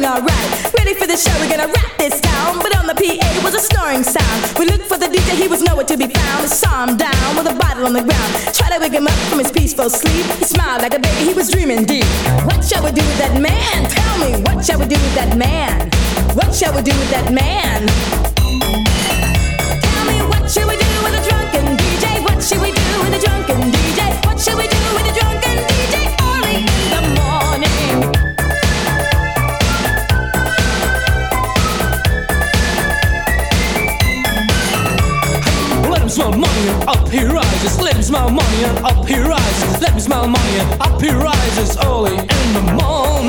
feeling alright. Ready for the show, we're gonna rock this town. But on the PA was a snoring sound. We looked for the DJ, he was nowhere to be found. We saw him down with a bottle on the ground. Tried to wake him up from his peaceful sleep. He smiled like a baby, he was dreaming deep. What shall we do with that man? Tell me, what shall we do with that man? What shall we do with that man? Tell me, what shall we do with a drunken DJ? What shall we do with a drunken DJ? What shall we do with a drunken DJ early in the morning? Let him smell money and up he rises. Let him smell money and up he rises. Let him smell money and up he rises early in the morning.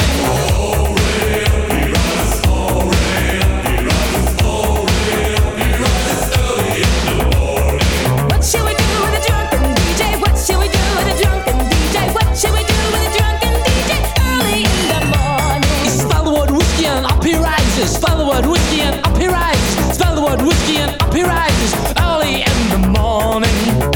Spell the word whiskey and up he rises. Spell the word whiskey and up he rises early in the morning.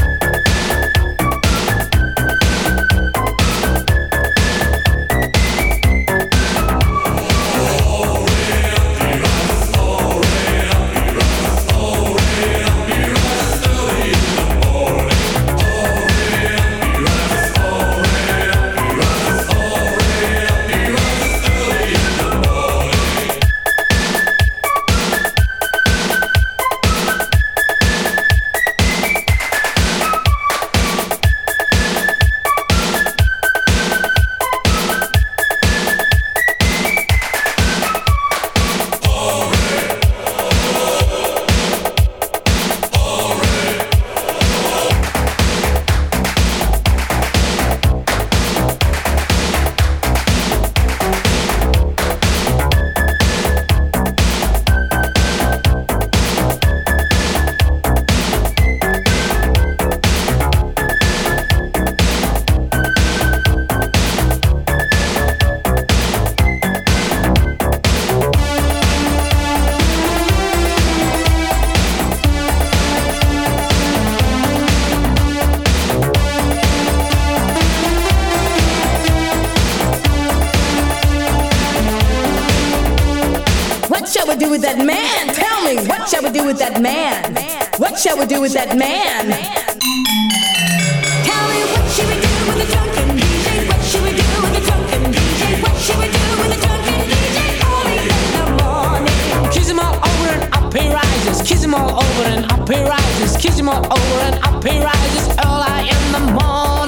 Do with that man? Tell me, what shall we do with that man? What shall we do with that man? Tell me, what shall we do with the drunken DJ? What shall we do with the drunken DJ? What shall we do with the drunken DJ early in the morning? Kiss him all over and up he rises. Kiss him all over and up he rises. Kiss him all over and up he rises early in the morning.